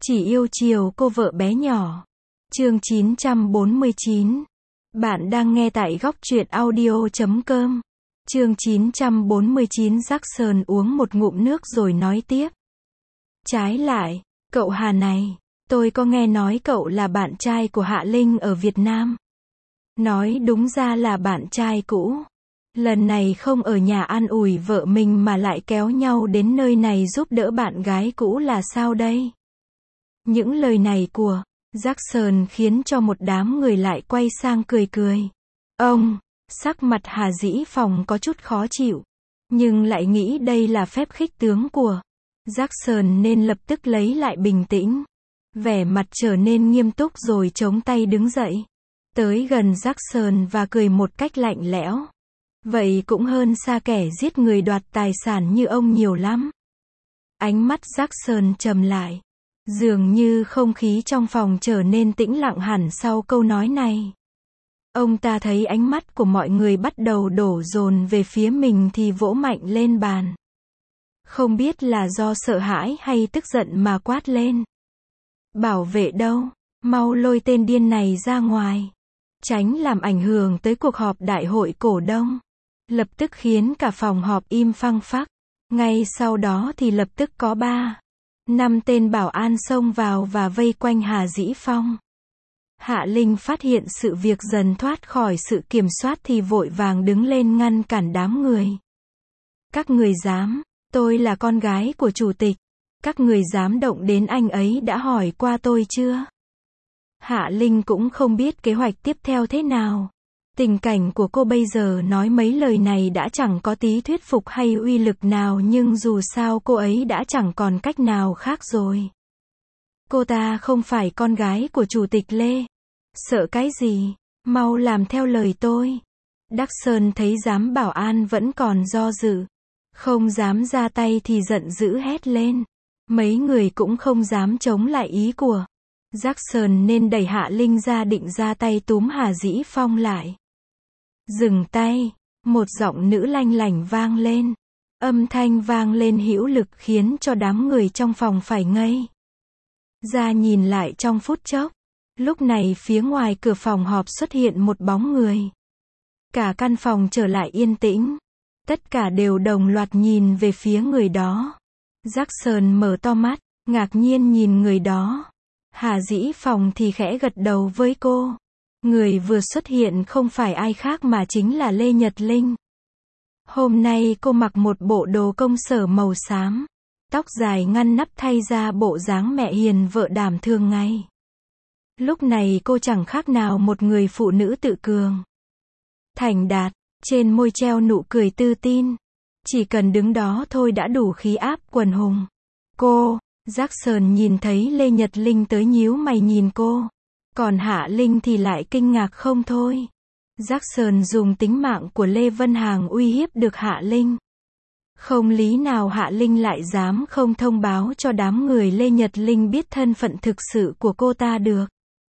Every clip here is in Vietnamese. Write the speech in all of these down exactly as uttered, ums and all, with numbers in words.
Chỉ yêu chiều cô vợ bé nhỏ. Chương chín trăm bốn mươi chín. Bạn đang nghe tại góc truyện audio chấm com. Chương chín trăm bốn mươi chín. Jackson uống một ngụm nước rồi nói tiếp. Trái lại, cậu Hà này, tôi có nghe nói cậu là bạn trai của Hạ Linh ở Việt Nam. Nói đúng ra là bạn trai cũ. Lần này không ở nhà an ủi vợ mình mà lại kéo nhau đến nơi này giúp đỡ bạn gái cũ là sao đây? Những lời này của Jackson khiến cho một đám người lại quay sang cười cười. Ông, sắc mặt Hà Dĩ Phòng có chút khó chịu, nhưng lại nghĩ đây là phép khích tướng của Jackson nên lập tức lấy lại bình tĩnh. Vẻ mặt trở nên nghiêm túc rồi chống tay đứng dậy. Tới gần Jackson và cười một cách lạnh lẽo. Vậy cũng hơn xa kẻ giết người đoạt tài sản như ông nhiều lắm. Ánh mắt Jackson trầm lại. Dường như không khí trong phòng trở nên tĩnh lặng hẳn sau câu nói này. Ông ta thấy ánh mắt của mọi người bắt đầu đổ dồn về phía mình thì vỗ mạnh lên bàn. Không biết là do sợ hãi hay tức giận mà quát lên. Bảo vệ đâu, mau lôi tên điên này ra ngoài. Tránh làm ảnh hưởng tới cuộc họp đại hội cổ đông. Lập tức khiến cả phòng họp im phăng phắc. Ngay sau đó thì lập tức có ba, năm tên bảo an xông vào và vây quanh Hà Dĩ Phong. Hạ Linh phát hiện sự việc dần thoát khỏi sự kiểm soát thì vội vàng đứng lên ngăn cản đám người. Các người dám, tôi là con gái của chủ tịch. Các người dám động đến anh ấy đã hỏi qua tôi chưa? Hạ Linh cũng không biết kế hoạch tiếp theo thế nào. Tình cảnh của cô bây giờ nói mấy lời này đã chẳng có tí thuyết phục hay uy lực nào nhưng dù sao cô ấy đã chẳng còn cách nào khác rồi. Cô ta không phải con gái của chủ tịch Lê. Sợ cái gì? Mau làm theo lời tôi. Đắc Sơn thấy giám bảo an vẫn còn do dự. Không dám ra tay thì giận dữ hét lên. Mấy người cũng không dám chống lại ý của Jackson nên đẩy Hạ Linh ra định ra tay túm Hà Dĩ Phong lại. Dừng tay, một giọng nữ lanh lảnh vang lên. Âm thanh vang lên hữu lực khiến cho đám người trong phòng phải ngây ra nhìn lại trong phút chốc. Lúc này phía ngoài cửa phòng họp xuất hiện một bóng người. Cả căn phòng trở lại yên tĩnh. Tất cả đều đồng loạt nhìn về phía người đó. Jackson mở to mắt, ngạc nhiên nhìn người đó. Hà Dĩ Phòng thì khẽ gật đầu với cô. Người vừa xuất hiện không phải ai khác mà chính là Lê Nhật Linh. Hôm nay cô mặc một bộ đồ công sở màu xám. Tóc dài ngăn nắp thay ra bộ dáng mẹ hiền vợ đảm thường ngày. Lúc này cô chẳng khác nào một người phụ nữ tự cường. Thành đạt, trên môi treo nụ cười tự tin. Chỉ cần đứng đó thôi đã đủ khí áp quần hùng. Cô, Jackson nhìn thấy Lê Nhật Linh tới nhíu mày nhìn cô. Còn Hạ Linh thì lại kinh ngạc không thôi. Jackson dùng tính mạng của Lê Vân Hàng uy hiếp được Hạ Linh. Không lý nào Hạ Linh lại dám không thông báo cho đám người Lê Nhật Linh biết thân phận thực sự của cô ta được.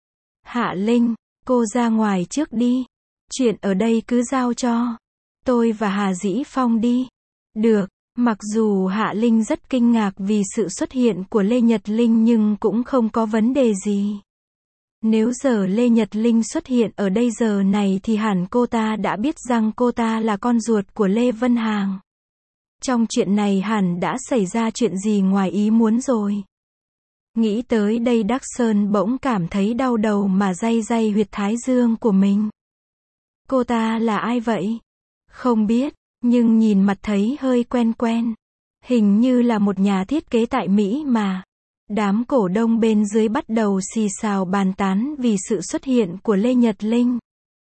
Hạ Linh, cô ra ngoài trước đi. Chuyện ở đây cứ giao cho tôi và Hà Dĩ Phong đi. Được, mặc dù Hạ Linh rất kinh ngạc vì sự xuất hiện của Lê Nhật Linh nhưng cũng không có vấn đề gì. Nếu giờ Lê Nhật Linh xuất hiện ở đây giờ này thì hẳn cô ta đã biết rằng cô ta là con ruột của Lê Vân Hàng. Trong chuyện này hẳn đã xảy ra chuyện gì ngoài ý muốn rồi. Nghĩ tới đây Đắc Sơn bỗng cảm thấy đau đầu mà day day huyệt thái dương của mình. Cô ta là ai vậy? Không biết, nhưng nhìn mặt thấy hơi quen quen. Hình như là một nhà thiết kế tại Mỹ mà. Đám cổ đông bên dưới bắt đầu xì xào bàn tán vì sự xuất hiện của Lê Nhật Linh.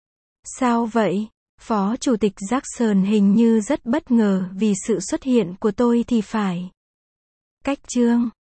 Sao vậy? Phó Chủ tịch Jackson hình như rất bất ngờ vì sự xuất hiện của tôi thì phải. Cách chương